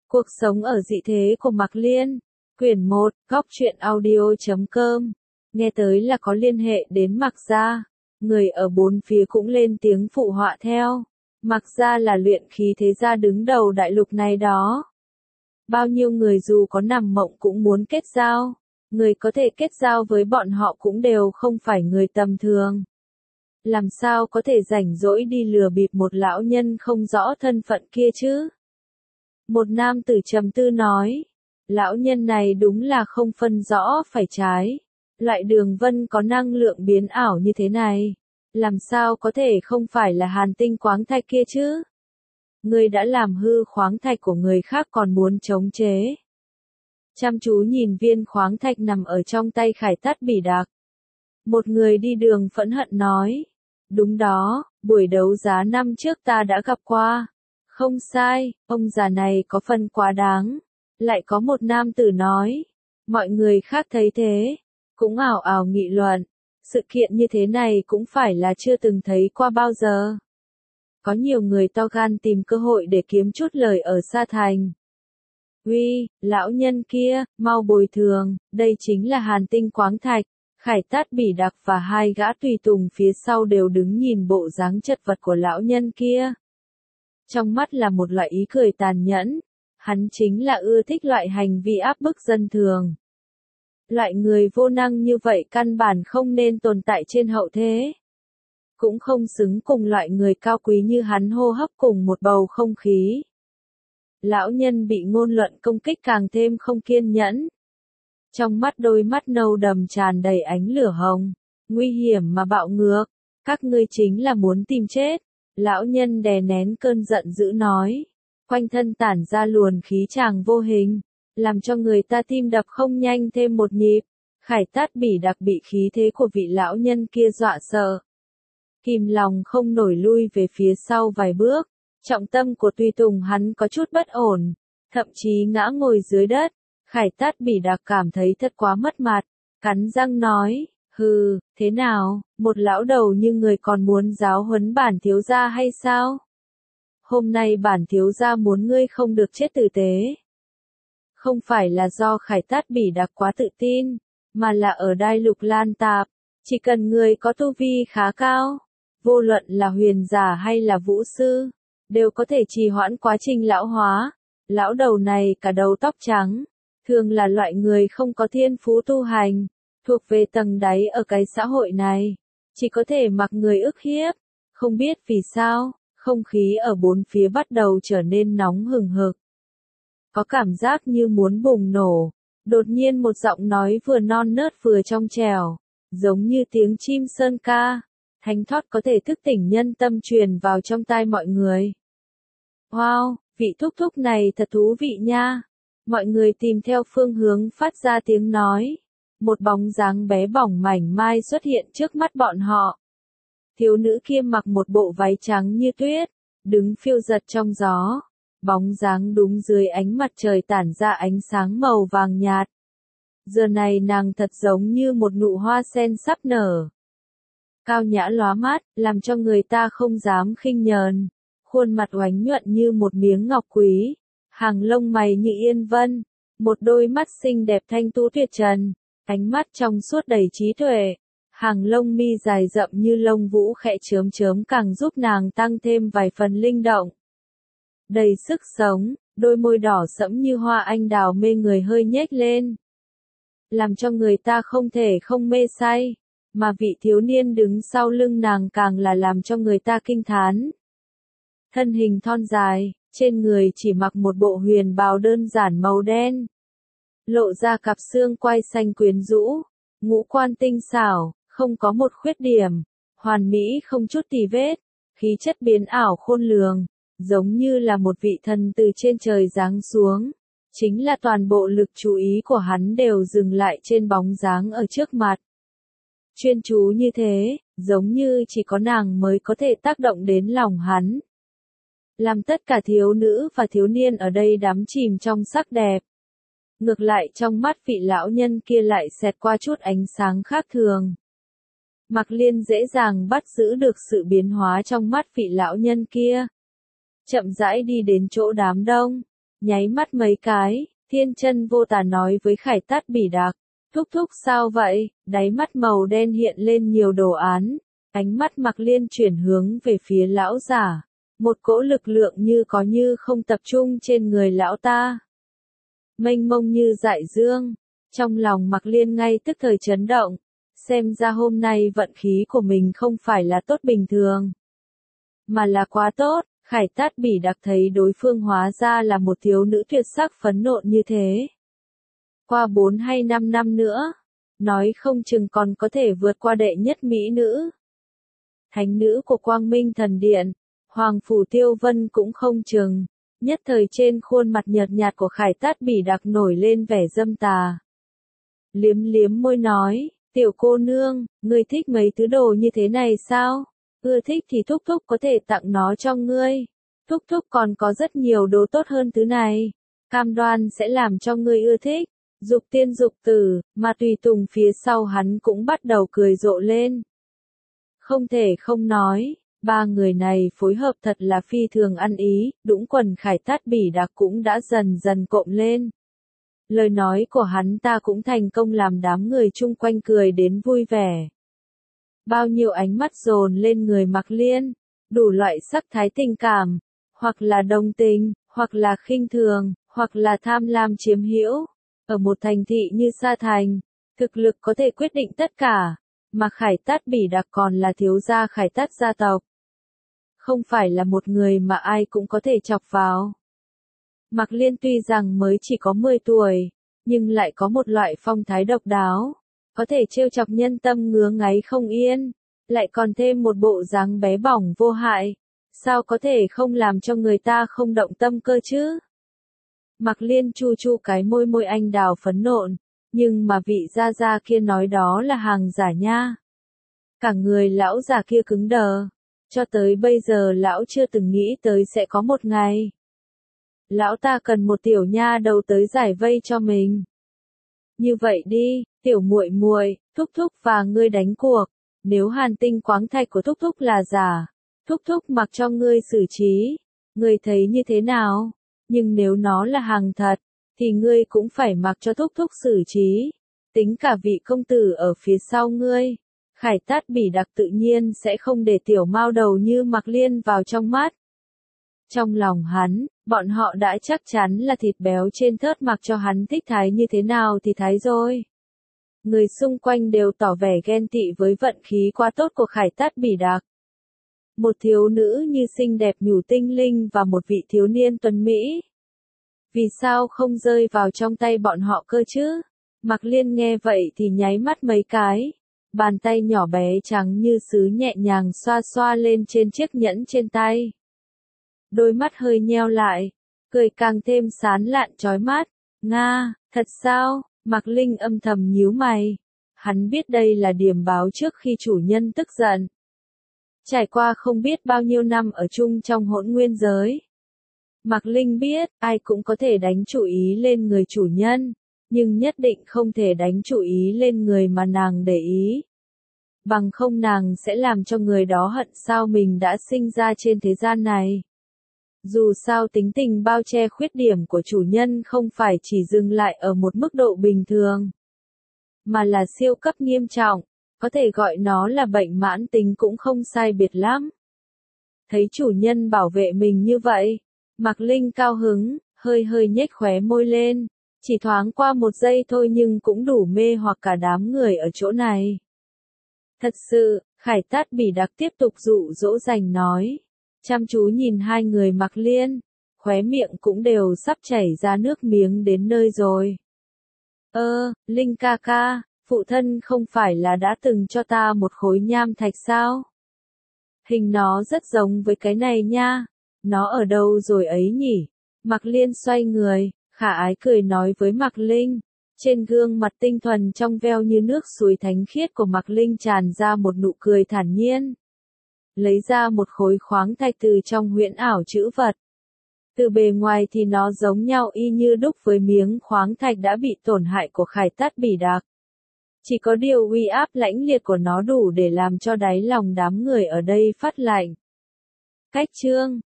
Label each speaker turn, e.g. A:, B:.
A: Cuộc sống ở dị thế của Mạc Liên. Quyển 1, góc truyện audio.com. Nghe tới là có liên hệ đến Mạc gia. Người ở bốn phía cũng lên tiếng phụ họa theo. Mạc gia là luyện khí thế gia đứng đầu đại lục này đó. Bao nhiêu người dù có nằm mộng cũng muốn kết giao. Người có thể kết giao với bọn họ cũng đều không phải người tầm thường. Làm sao có thể rảnh rỗi đi lừa bịp một lão nhân không rõ thân phận kia chứ? Một nam tử trầm tư nói. Lão nhân này đúng là không phân rõ phải trái. Loại đường vân có năng lượng biến ảo như thế này. Làm sao có thể không phải là hàn tinh khoáng thạch kia chứ? Người đã làm hư khoáng thạch của người khác còn muốn chống chế. Chăm chú nhìn viên khoáng thạch nằm ở trong tay Khải Tát Bỉ Đạc. Một người đi đường phẫn hận nói. Đúng đó, buổi đấu giá năm trước ta đã gặp qua. Không sai, ông già này có phần quá đáng. Lại có một nam tử nói. Mọi người khác thấy thế, cũng ào ào nghị luận. Sự kiện như thế này cũng phải là chưa từng thấy qua bao giờ. Có nhiều người to gan tìm cơ hội để kiếm chút lời ở Sa Thành. Uy, lão nhân kia, mau bồi thường, đây chính là hàn tinh khoáng thạch. Khải Tát Bỉ Đạc và hai gã tùy tùng phía sau đều đứng nhìn bộ dáng chật vật của lão nhân kia. Trong mắt là một loại ý cười tàn nhẫn. Hắn chính là ưa thích loại hành vi áp bức dân thường. Loại người vô năng như vậy căn bản không nên tồn tại trên hậu thế. Cũng không xứng cùng loại người cao quý như hắn hô hấp cùng một bầu không khí. Lão nhân bị ngôn luận công kích càng thêm không kiên nhẫn. Trong mắt đôi mắt nâu đầm tràn đầy ánh lửa hồng. Nguy hiểm mà bạo ngược. Các ngươi chính là muốn tìm chết. Lão nhân đè nén cơn giận dữ nói. Quanh thân tản ra luồng khí tràng vô hình. Làm cho người ta tim đập không nhanh thêm một nhịp. Khải Tát Bỉ Đạc bị khí thế của vị lão nhân kia dọa sợ. Kìm lòng không nổi lui về phía sau vài bước. Trọng tâm của tùy tùng hắn có chút bất ổn. Thậm chí ngã ngồi dưới đất. Khải Tát Bỉ Đạc cảm thấy thật quá mất mặt. Cắn răng nói. Hừ, thế nào, một lão đầu như người còn muốn giáo huấn bản thiếu gia hay sao? Hôm nay bản thiếu gia muốn ngươi không được chết tử tế. Không phải là do Khải Tát Bỉ Đạc quá tự tin, mà là ở Đại Lục Lan Tạp, chỉ cần người có tu vi khá cao, vô luận là huyền giả hay là vũ sư, đều có thể trì hoãn quá trình lão hóa. Lão đầu này cả đầu tóc trắng, thường là loại người không có thiên phú tu hành, thuộc về tầng đáy ở cái xã hội này, chỉ có thể mặc người ức hiếp. Không biết vì sao, không khí ở bốn phía bắt đầu trở nên nóng hừng hực. Có cảm giác như muốn bùng nổ. Đột nhiên một giọng nói vừa non nớt vừa trong trẻo, giống như tiếng chim sơn ca, thánh thót có thể thức tỉnh nhân tâm truyền vào trong tai mọi người. Wow, vị thúc thúc này thật thú vị nha. Mọi người tìm theo phương hướng phát ra tiếng nói. Một bóng dáng bé bỏng mảnh mai xuất hiện trước mắt bọn họ. Thiếu nữ kia mặc một bộ váy trắng như tuyết, đứng phiêu giật trong gió. Bóng dáng đúng dưới ánh mặt trời tản ra ánh sáng màu vàng nhạt. Giờ này nàng thật giống như một nụ hoa sen sắp nở. Cao nhã lóa mắt, làm cho người ta không dám khinh nhờn. Khuôn mặt oánh nhuận như một miếng ngọc quý. Hàng lông mày như yên vân. Một đôi mắt xinh đẹp thanh tú tuyệt trần. Ánh mắt trong suốt đầy trí tuệ. Hàng lông mi dài rậm như lông vũ khẽ chớm chớm càng giúp nàng tăng thêm vài phần linh động. Đầy sức sống, đôi môi đỏ sẫm như hoa anh đào mê người hơi nhếch lên. Làm cho người ta không thể không mê say, mà vị thiếu niên đứng sau lưng nàng càng là làm cho người ta kinh thán. Thân hình thon dài, trên người chỉ mặc một bộ huyền bào đơn giản màu đen. Lộ ra cặp xương quai xanh quyến rũ, ngũ quan tinh xảo, không có một khuyết điểm, hoàn mỹ không chút tì vết, khí chất biến ảo khôn lường. Giống như là một vị thần từ trên trời giáng xuống. Chính là toàn bộ lực chú ý của hắn đều dừng lại trên bóng dáng ở trước mặt. Chuyên chú như thế, giống như chỉ có nàng mới có thể tác động đến lòng hắn. Làm tất cả thiếu nữ và thiếu niên ở đây đắm chìm trong sắc đẹp. Ngược lại trong mắt vị lão nhân kia lại xẹt qua chút ánh sáng khác thường. Mạc Liên dễ dàng bắt giữ được sự biến hóa trong mắt vị lão nhân kia. Chậm rãi đi đến chỗ đám đông, Nháy mắt mấy cái, Thiên Chân Vô Tà nói với Khải Tát Bỉ Đạc, thúc thúc sao vậy, đáy mắt màu đen hiện lên nhiều đồ án, ánh mắt Mạc Liên chuyển hướng về phía lão giả, một cỗ lực lượng như có như không tập trung trên người lão ta. Mênh mông như đại dương, trong lòng Mạc Liên ngay tức thời chấn động, xem ra hôm nay vận khí của mình không phải là tốt bình thường, mà là quá tốt. Khải Tát Bỉ Đạc thấy đối phương hóa ra là một thiếu nữ tuyệt sắc phấn nộn như thế. Qua 4 hay 5 năm nữa, nói không chừng còn có thể vượt qua đệ nhất mỹ nữ. Thánh nữ của Quang Minh Thần Điện, Hoàng Phủ Tiêu Vân cũng không chừng. Nhất thời trên khuôn mặt nhợt nhạt của Khải Tát Bỉ Đạc nổi lên vẻ dâm tà. Liếm liếm môi nói, tiểu cô nương, ngươi thích mấy thứ đồ như thế này sao? Ưa thích thì thúc thúc có thể tặng nó cho ngươi. Thúc thúc còn có rất nhiều đồ tốt hơn thứ này. Cam đoan sẽ làm cho ngươi ưa thích. Dục tiên dục tử, mà tùy tùng phía sau hắn cũng bắt đầu cười rộ lên. Không thể không nói, ba người này phối hợp thật là phi thường ăn ý, đũng quần Khải Tát Bỉ Đạc cũng đã dần dần cộm lên. Lời nói của hắn ta cũng thành công làm đám người chung quanh cười đến vui vẻ. Bao nhiêu ánh mắt dồn lên người Mạc Liên, đủ loại sắc thái tình cảm, hoặc là đồng tình, hoặc là khinh thường, hoặc là tham lam chiếm hữu. Ở một thành thị như Sa Thành, thực lực có thể quyết định tất cả, mà Khải Tát Bỉ Đạc còn là thiếu gia Khải Tát gia tộc. Không phải là một người mà ai cũng có thể chọc vào. Mạc Liên tuy rằng mới chỉ có 10 tuổi, nhưng lại có một loại phong thái độc đáo, có thể trêu chọc nhân tâm ngứa ngáy không yên, lại còn thêm một bộ dáng bé bỏng vô hại, sao có thể không làm cho người ta không động tâm cơ chứ? Mạc Liên chu chu cái môi môi anh đào phấn nộn, nhưng mà vị gia gia kia nói đó là hàng giả nha. Cả người lão già kia cứng đờ, cho tới bây giờ lão chưa từng nghĩ tới sẽ có một ngày. Lão ta cần một tiểu nha đầu tới giải vây cho mình. Như vậy đi, tiểu muội muội, thúc thúc và ngươi đánh cuộc, nếu hàn tinh quáng thạch của thúc thúc là giả, thúc thúc mặc cho ngươi xử trí, ngươi thấy như thế nào? Nhưng nếu nó là hàng thật, thì ngươi cũng phải mặc cho thúc thúc xử trí, tính cả vị công tử ở phía sau ngươi. Khải Tát Bỉ Đạc tự nhiên sẽ không để tiểu mao đầu như Mạc Liên vào trong mắt. Trong lòng hắn, bọn họ đã chắc chắn là thịt béo trên thớt, mặc cho hắn thích thái như thế nào thì thái rồi. Người xung quanh đều tỏ vẻ ghen tị với vận khí quá tốt của Khải Tát Bỉ Đạc. Một thiếu nữ như xinh đẹp nhủ tinh linh và một vị thiếu niên tuấn mỹ. Vì sao không rơi vào trong tay bọn họ cơ chứ? Mạc Liên nghe vậy thì nháy mắt mấy cái. Bàn tay nhỏ bé trắng như sứ nhẹ nhàng xoa xoa lên trên chiếc nhẫn trên tay. Đôi mắt hơi nheo lại, cười càng thêm sán lạn chói mắt. Nga, thật sao? Mạc Linh âm thầm nhíu mày. Hắn biết đây là điểm báo trước khi chủ nhân tức giận. Trải qua không biết bao nhiêu năm ở chung trong hỗn nguyên giới. Mạc Linh biết, ai cũng có thể đánh chủ ý lên người chủ nhân, nhưng nhất định không thể đánh chủ ý lên người mà nàng để ý. Bằng không nàng sẽ làm cho người đó hận sao mình đã sinh ra trên thế gian này. Dù sao tính tình bao che khuyết điểm của chủ nhân không phải chỉ dừng lại ở một mức độ bình thường, mà là siêu cấp nghiêm trọng, có thể gọi nó là bệnh mãn tính cũng không sai biệt lắm. Thấy chủ nhân bảo vệ mình như vậy, Mạc Linh cao hứng, hơi hơi nhếch khóe môi lên, chỉ thoáng qua một giây thôi nhưng cũng đủ mê hoặc cả đám người ở chỗ này. Thật sự, Khải Tát Bỉ Đạc tiếp tục dụ dỗ dành nói, chăm chú nhìn hai người Mạc Liên, khóe miệng cũng đều sắp chảy ra nước miếng đến nơi rồi. Linh ca ca, phụ thân không phải là đã từng cho ta một khối nham thạch sao? Hình nó rất giống với cái này nha, nó ở đâu rồi ấy nhỉ? Mạc Liên xoay người, khả ái cười nói với Mạc Linh. Trên gương mặt tinh thuần trong veo như nước suối thánh khiết của Mạc Linh tràn ra một nụ cười thản nhiên. Lấy ra một khối khoáng thạch từ trong huyễn ảo chữ vật. Từ bề ngoài thì nó giống nhau y như đúc với miếng khoáng thạch đã bị tổn hại của Khải Tát Bỉ Đạc. Chỉ có điều uy áp lãnh liệt của nó đủ để làm cho đáy lòng đám người ở đây phát lạnh. Cách chương